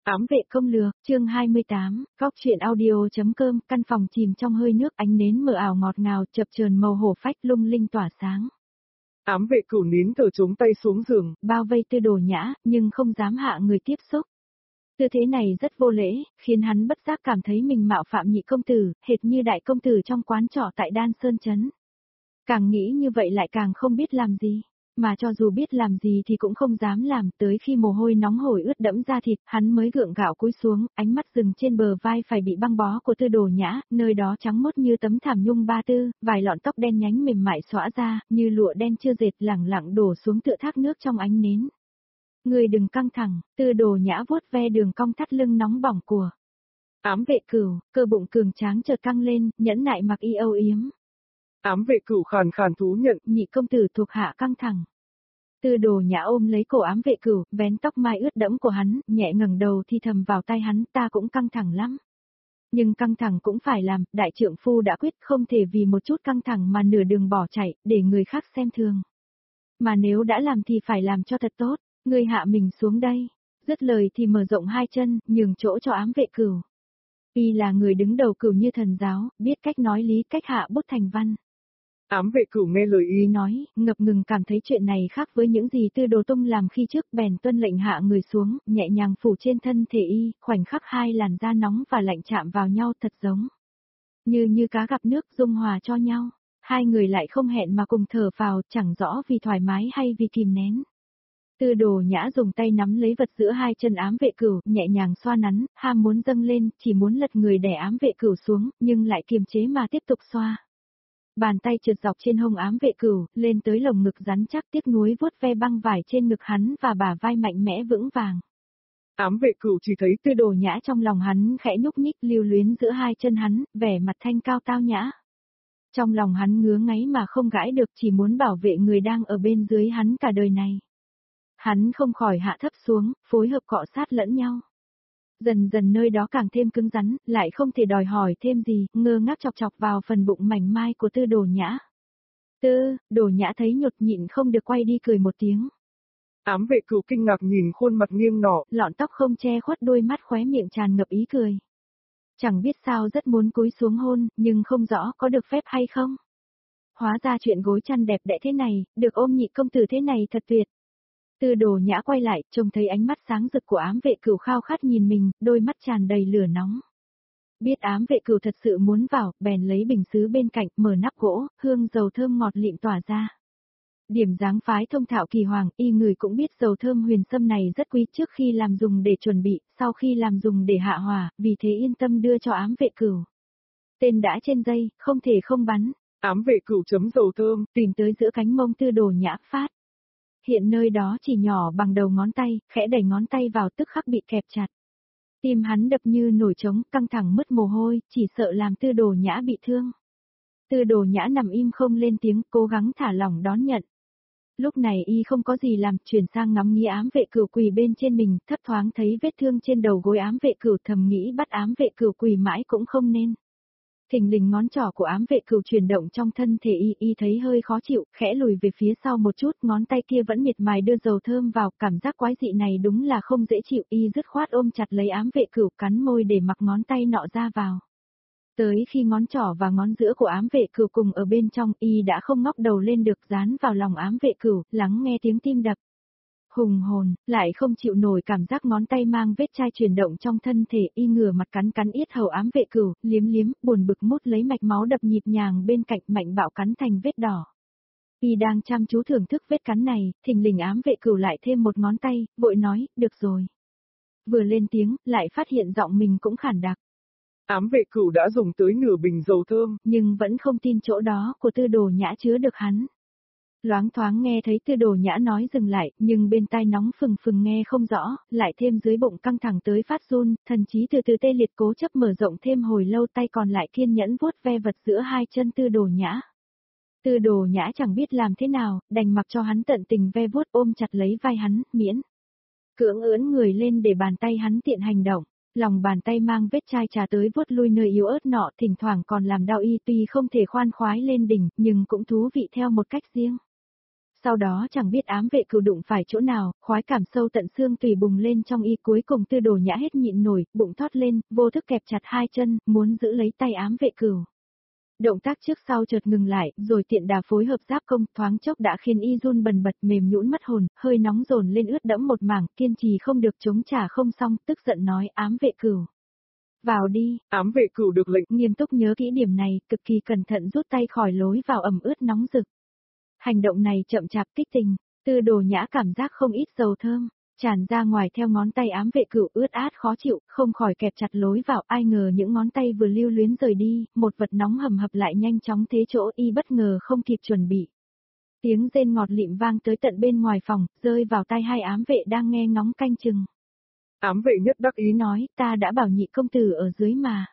Ám vệ công lược, chương 28, góc truyện audio.com, căn phòng chìm trong hơi nước, ánh nến mờ ảo ngọt ngào, chập chờn màu hổ phách lung linh tỏa sáng. Ám vệ Cửu nín thở chống tay xuống giường, bao vây Tư Đồ Nhã, nhưng không dám hạ người tiếp xúc. Tư thế này rất vô lễ, khiến hắn bất giác cảm thấy mình mạo phạm nhị công tử, hệt như đại công tử trong quán trọ tại Đan Sơn Trấn. Càng nghĩ như vậy lại càng không biết làm gì. Mà cho dù biết làm gì thì cũng không dám làm, tới khi mồ hôi nóng hổi ướt đẫm da thịt, hắn mới gượng gạo cúi xuống, ánh mắt dừng trên bờ vai phải bị băng bó của Tư Đồ Nhã, nơi đó trắng mốt như tấm thảm nhung ba tư, vài lọn tóc đen nhánh mềm mại xõa ra, như lụa đen chưa dệt lẳng lặng đổ xuống tựa thác nước trong ánh nến. Người đừng căng thẳng, Tư Đồ Nhã vuốt ve đường cong thắt lưng nóng bỏng của Ám vệ Cửu, cơ bụng cường tráng chợt căng lên, nhẫn nại mặc y âu yếm. Ám vệ Cửu khàn khàn thú nhận, nhị công tử thuộc hạ căng thẳng. Tư Đồ Nhã ôm lấy cổ Ám vệ Cửu, vén tóc mai ướt đẫm của hắn, nhẹ ngẩng đầu thì thầm vào tai hắn, ta cũng căng thẳng lắm. Nhưng căng thẳng cũng phải làm, đại trượng phu đã quyết không thể vì một chút căng thẳng mà nửa đường bỏ chạy, để người khác xem thường. Mà nếu đã làm thì phải làm cho thật tốt, ngươi hạ mình xuống đây. Dứt lời thì mở rộng hai chân, nhường chỗ cho Ám vệ Cửu. Y là người đứng đầu Cửu như thần giáo, biết cách nói lý, cách hạ bút thành văn. Ám vệ Cửu nghe lời y nói, ngập ngừng cảm thấy chuyện này khác với những gì Tư Đồ Tung làm khi trước, bèn tuân lệnh hạ người xuống, nhẹ nhàng phủ trên thân thể y, khoảnh khắc hai làn da nóng và lạnh chạm vào nhau thật giống. Như cá gặp nước dung hòa cho nhau, hai người lại không hẹn mà cùng thở phào, chẳng rõ vì thoải mái hay vì kìm nén. Tư Đồ Nhã dùng tay nắm lấy vật giữa hai chân Ám vệ Cửu, nhẹ nhàng xoa nắn, ham muốn dâng lên, chỉ muốn lật người đè Ám vệ Cửu xuống, nhưng lại kiềm chế mà tiếp tục xoa. Bàn tay trượt dọc trên hông Ám vệ Cửu, lên tới lồng ngực rắn chắc, tiếc nuối vuốt ve băng vải trên ngực hắn và bả vai mạnh mẽ vững vàng. Ám vệ Cửu chỉ thấy Tư Đồ Nhã trong lòng hắn khẽ nhúc nhích, lưu luyến giữa hai chân hắn, vẻ mặt thanh cao tao nhã. Trong lòng hắn ngứa ngáy mà không gãi được, chỉ muốn bảo vệ người đang ở bên dưới hắn cả đời này. Hắn không khỏi hạ thấp xuống, phối hợp cọ sát lẫn nhau. Dần dần nơi đó càng thêm cứng rắn, lại không thể đòi hỏi thêm gì, ngơ ngác chọc chọc vào phần bụng mảnh mai của Tư Đồ Nhã. Đồ Nhã thấy nhột nhịn không được quay đi cười một tiếng. Ám vệ Cửu kinh ngạc nhìn khuôn mặt nghiêng nọ, lọn tóc không che khuất đôi mắt, khóe miệng tràn ngập ý cười. Chẳng biết sao rất muốn cúi xuống hôn, nhưng không rõ có được phép hay không. Hóa ra chuyện gối chăn đẹp đẽ thế này, được ôm nhị công tử thế này thật tuyệt. Tư Đồ Nhã quay lại, trông thấy ánh mắt sáng rực của Ám vệ Cửu khao khát nhìn mình, đôi mắt tràn đầy lửa nóng. Biết Ám vệ Cửu thật sự muốn vào, bèn lấy bình sứ bên cạnh, mở nắp gỗ, hương dầu thơm ngọt lịm tỏa ra. Điểm dáng phái thông thạo kỳ hoàng, y người cũng biết dầu thơm huyền sâm này rất quý, trước khi làm dùng để chuẩn bị, sau khi làm dùng để hạ hỏa, vì thế yên tâm đưa cho Ám vệ Cửu. Tên đã trên dây, không thể không bắn. Ám vệ Cửu chấm dầu thơm, tìm tới giữa cánh mông Tư Đồ Nhã phát. Hiện nơi đó chỉ nhỏ bằng đầu ngón tay, khẽ đẩy ngón tay vào tức khắc bị kẹp chặt. Tim hắn đập như nổi trống, căng thẳng mất mồ hôi, chỉ sợ làm Tư Đồ Nhã bị thương. Tư Đồ Nhã nằm im không lên tiếng, cố gắng thả lỏng đón nhận. Lúc này y không có gì làm, chuyển sang ngắm nghía Ám vệ Cửu quỳ bên trên mình, thấp thoáng thấy vết thương trên đầu gối Ám vệ Cửu, thầm nghĩ bắt Ám vệ Cửu quỳ mãi cũng không nên. Thình lình ngón trỏ của Ám vệ Cửu chuyển động trong thân thể y thấy hơi khó chịu, khẽ lùi về phía sau một chút, ngón tay kia vẫn miệt mài đưa dầu thơm vào, cảm giác quái dị này đúng là không dễ chịu, y dứt khoát ôm chặt lấy Ám vệ Cửu, cắn môi để mặc ngón tay nọ ra vào. Tới khi ngón trỏ và ngón giữa của Ám vệ Cửu cùng ở bên trong, y đã không ngóc đầu lên được, dán vào lòng Ám vệ Cửu, lắng nghe tiếng tim đập. Hùng hồn, lại không chịu nổi cảm giác ngón tay mang vết chai chuyển động trong thân thể, y ngửa mặt cắn cắn yết hầu Ám vệ Cửu, liếm liếm, buồn bực mút lấy mạch máu đập nhịp nhàng bên cạnh, mạnh bạo cắn thành vết đỏ. Y đang chăm chú thưởng thức vết cắn này, thình lình Ám vệ Cửu lại thêm một ngón tay, vội nói, được rồi. Vừa lên tiếng, lại phát hiện giọng mình cũng khản đặc. Ám vệ Cửu đã dùng tới nửa bình dầu thơm, nhưng vẫn không tin chỗ đó của Tư Đồ Nhã chứa được hắn. Loáng thoáng nghe thấy Tư Đồ Nhã nói dừng lại, nhưng bên tai nóng phừng phừng nghe không rõ, lại thêm dưới bụng căng thẳng tới phát run, thần trí từ từ tê liệt, cố chấp mở rộng thêm hồi lâu, tay còn lại kiên nhẫn vuốt ve vật giữa hai chân Tư Đồ Nhã. Tư Đồ Nhã chẳng biết làm thế nào, đành mặc cho hắn tận tình ve vuốt, ôm chặt lấy vai hắn, miễn cưỡng ưỡn người lên để bàn tay hắn tiện hành động. Lòng bàn tay mang vết chai trà tới vuốt lui nơi yếu ớt nọ, thỉnh thoảng còn làm đau y, tuy không thể khoan khoái lên đỉnh, nhưng cũng thú vị theo một cách riêng. Sau đó chẳng biết ám vệ cửu đụng phải chỗ nào, khoái cảm sâu tận xương tùy bùng lên trong y, cuối cùng Tư Đồ Nhã hết nhịn nổi, bụng thoát lên, vô thức kẹp chặt hai chân, muốn giữ lấy tay ám vệ cửu. Động tác trước sau chợt ngừng lại, rồi tiện đà phối hợp giáp công, thoáng chốc đã khiến y run bần bật, mềm nhũn mất hồn, hơi nóng dồn lên ướt đẫm một mảng, kiên trì không được, chống trả không xong, tức giận nói: ám vệ cửu, vào đi. Ám vệ cửu được lệnh, Nghiêm túc nhớ kỹ điểm này, cực kỳ cẩn thận rút tay khỏi lối vào ẩm ướt nóng rực. Hành động này chậm chạp kích tình, Tư Đồ Nhã cảm giác không ít dầu thơm tràn ra ngoài theo ngón tay ám vệ cửu, ướt át khó chịu, không khỏi kẹp chặt lối vào, ai ngờ những ngón tay vừa lưu luyến rời đi, một vật nóng hầm hập lại nhanh chóng thế chỗ, y bất ngờ không kịp chuẩn bị. Tiếng rên ngọt lịm vang tới tận bên ngoài phòng, rơi vào tai hai ám vệ đang nghe ngóng canh chừng. Ám vệ nhất đắc ý Nói: ta đã bảo nhị công tử ở dưới mà.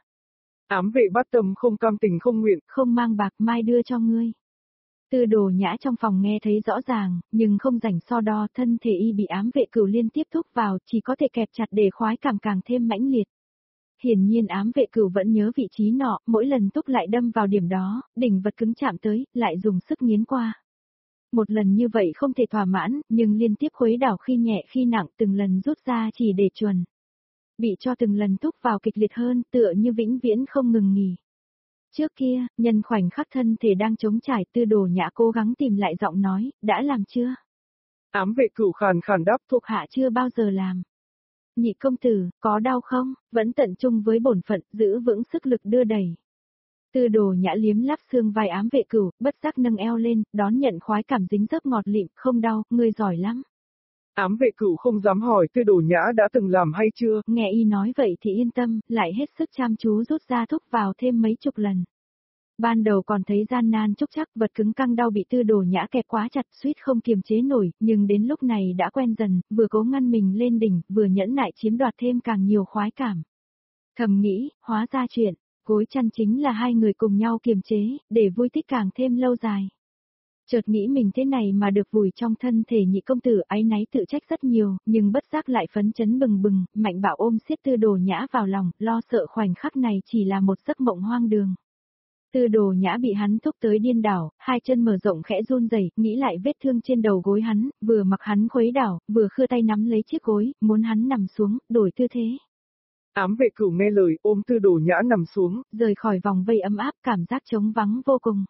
Ám vệ Bát Tâm không cam tình không nguyện, không mang bạc, mai đưa cho ngươi. Tư Đồ Nhã trong phòng nghe thấy rõ ràng, nhưng không rảnh so đo, thân thể y bị ám vệ cửu liên tiếp thúc vào, chỉ có thể kẹp chặt để khoái cảm càng thêm mãnh liệt. Hiển nhiên ám vệ cửu vẫn nhớ vị trí nọ, mỗi lần thúc lại đâm vào điểm đó, đỉnh vật cứng chạm tới, lại dùng sức nghiến qua. Một lần như vậy không thể thỏa mãn, nhưng liên tiếp khuấy đảo khi nhẹ khi nặng, từng lần rút ra chỉ để chuẩn. Bị cho từng lần thúc vào kịch liệt hơn, tựa như vĩnh viễn không ngừng nghỉ. Trước kia, nhân khoảnh khắc thân thể đang chống trải, Tư Đồ Nhã cố gắng tìm lại giọng nói: đã làm chưa? Ám vệ cửu khàn khàn đáp: thuộc hạ chưa bao giờ làm. Nhị công tử, có đau không? Vẫn tận trung với bổn phận, giữ vững sức lực đưa đẩy. Tư Đồ Nhã liếm láp xương vai ám vệ cửu, bất giác nâng eo lên, đón nhận khoái cảm dính dấp ngọt lịm: không đau, ngươi giỏi lắm. Ám vệ cửu không dám hỏi Tư Đồ Nhã đã từng làm hay chưa. Nghe y nói vậy thì yên tâm, lại hết sức chăm chú rút ra thúc vào thêm mấy chục lần. Ban đầu còn thấy gian nan chúc chắc, vật cứng căng đau bị Tư Đồ Nhã kẹp quá chặt, suýt không kiềm chế nổi, nhưng đến lúc này đã quen dần, vừa cố ngăn mình lên đỉnh, vừa nhẫn nại chiếm đoạt thêm càng nhiều khoái cảm. Thầm nghĩ, hóa ra chuyện gối chăn chính là hai người cùng nhau kiềm chế, để vui thích càng thêm lâu dài. Chợt nghĩ mình thế này mà được vùi trong thân thể nhị công tử, áy náy tự trách rất nhiều, nhưng bất giác lại phấn chấn bừng bừng, mạnh bạo ôm siết Tư Đồ Nhã vào lòng, lo sợ khoảnh khắc này chỉ là một giấc mộng hoang đường. Tư Đồ Nhã bị hắn thúc tới điên đảo, hai chân mở rộng khẽ run rẩy, nghĩ lại vết thương trên đầu gối hắn, vừa mặc hắn khuấy đảo, vừa khưa tay nắm lấy chiếc gối, muốn hắn nằm xuống, đổi tư thế. Ám vệ cửu nghe lời, ôm Tư Đồ Nhã nằm xuống, rời khỏi vòng vây ấm áp, cảm giác trống vắng vô cùng.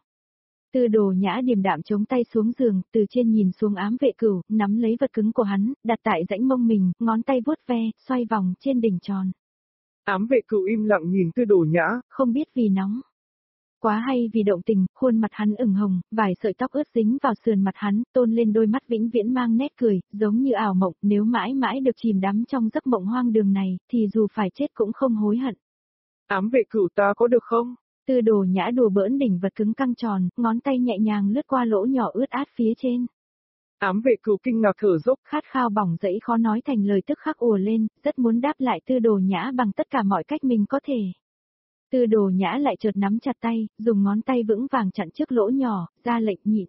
Tư Đồ Nhã điềm đạm chống tay xuống giường, từ trên nhìn xuống ám vệ cửu, nắm lấy vật cứng của hắn, đặt tại rãnh mông mình, ngón tay vuốt ve, xoay vòng trên đỉnh tròn. Ám vệ cửu im lặng nhìn Tư Đồ Nhã, không biết vì nóng quá hay vì động tình, khuôn mặt hắn ửng hồng, vài sợi tóc ướt dính vào sườn mặt hắn, tôn lên đôi mắt vĩnh viễn mang nét cười, giống như ảo mộng, nếu mãi mãi được chìm đắm trong giấc mộng hoang đường này, thì dù phải chết cũng không hối hận. Ám vệ cửu, ta có được không? Tư Đồ Nhã đùa bỡn đỉnh vật cứng căng tròn, ngón tay nhẹ nhàng lướt qua lỗ nhỏ ướt át phía trên. Ám vệ cửu kinh ngạc thở dốc, khát khao bỏng rẫy khó nói thành lời, tức khắc ùa lên, rất muốn đáp lại Tư Đồ Nhã bằng tất cả mọi cách mình có thể. Tư Đồ Nhã lại chợt nắm chặt tay, dùng ngón tay vững vàng chặn trước lỗ nhỏ, ra lệnh nhịn.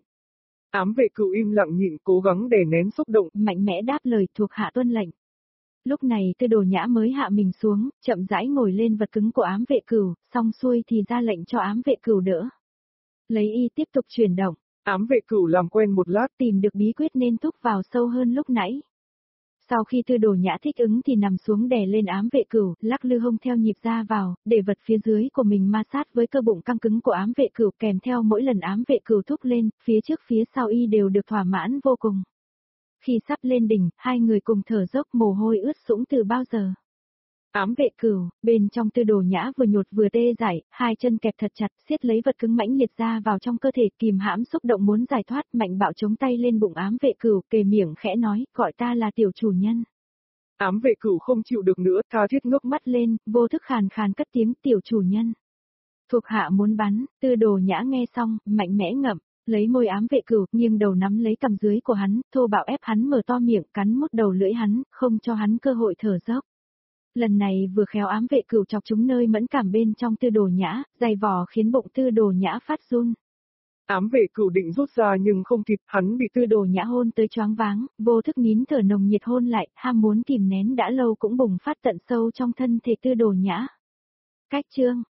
Ám vệ cửu im lặng nhịn, cố gắng đè nén xúc động, mạnh mẽ đáp lời, thuộc hạ tuân lệnh. Lúc này Tư Đồ Nhã mới hạ mình xuống, chậm rãi ngồi lên vật cứng của ám vệ cửu, xong xuôi thì ra lệnh cho ám vệ cửu đỡ. Lấy y tiếp tục chuyển động. Ám vệ cửu làm quen một lát, tìm được bí quyết nên thúc vào sâu hơn lúc nãy. Sau khi Tư Đồ Nhã thích ứng thì nằm xuống đè lên ám vệ cửu, lắc lư hông theo nhịp ra vào, để vật phía dưới của mình ma sát với cơ bụng căng cứng của ám vệ cửu, kèm theo mỗi lần ám vệ cửu thúc lên, phía trước phía sau y đều được thỏa mãn vô cùng. Khi sắp lên đỉnh, hai người cùng thở dốc, mồ hôi ướt sũng từ bao giờ. Ám vệ cửu, bên trong Tư Đồ Nhã vừa nhột vừa tê dại, hai chân kẹp thật chặt, siết lấy vật cứng mãnh liệt ra vào trong cơ thể, kìm hãm xúc động muốn giải thoát, mạnh bạo chống tay lên bụng ám vệ cửu, kề miệng khẽ nói, gọi ta là tiểu chủ nhân. Ám vệ cửu không chịu được nữa, tha thiết ngước mắt lên, vô thức khàn khàn cất tiếng, tiểu chủ nhân. Thuộc hạ muốn bắn. Tư Đồ Nhã nghe xong, mạnh mẽ ngậm, lấy môi ám vệ cửu, nghiêng đầu nắm lấy cằm dưới của hắn, thô bạo ép hắn mở to miệng, cắn mút đầu lưỡi hắn, không cho hắn cơ hội thở dốc. Lần này vừa khéo ám vệ cửu chọc trúng nơi mẫn cảm bên trong Tư Đồ Nhã, dày vò khiến bụng Tư Đồ Nhã phát run. Ám vệ cửu định rút ra nhưng không kịp, hắn bị Tư Đồ Nhã hôn tới choáng váng, vô thức nín thở nồng nhiệt hôn lại, ham muốn kìm nén đã lâu cũng bùng phát tận sâu trong thân thể Tư Đồ Nhã. Cách chương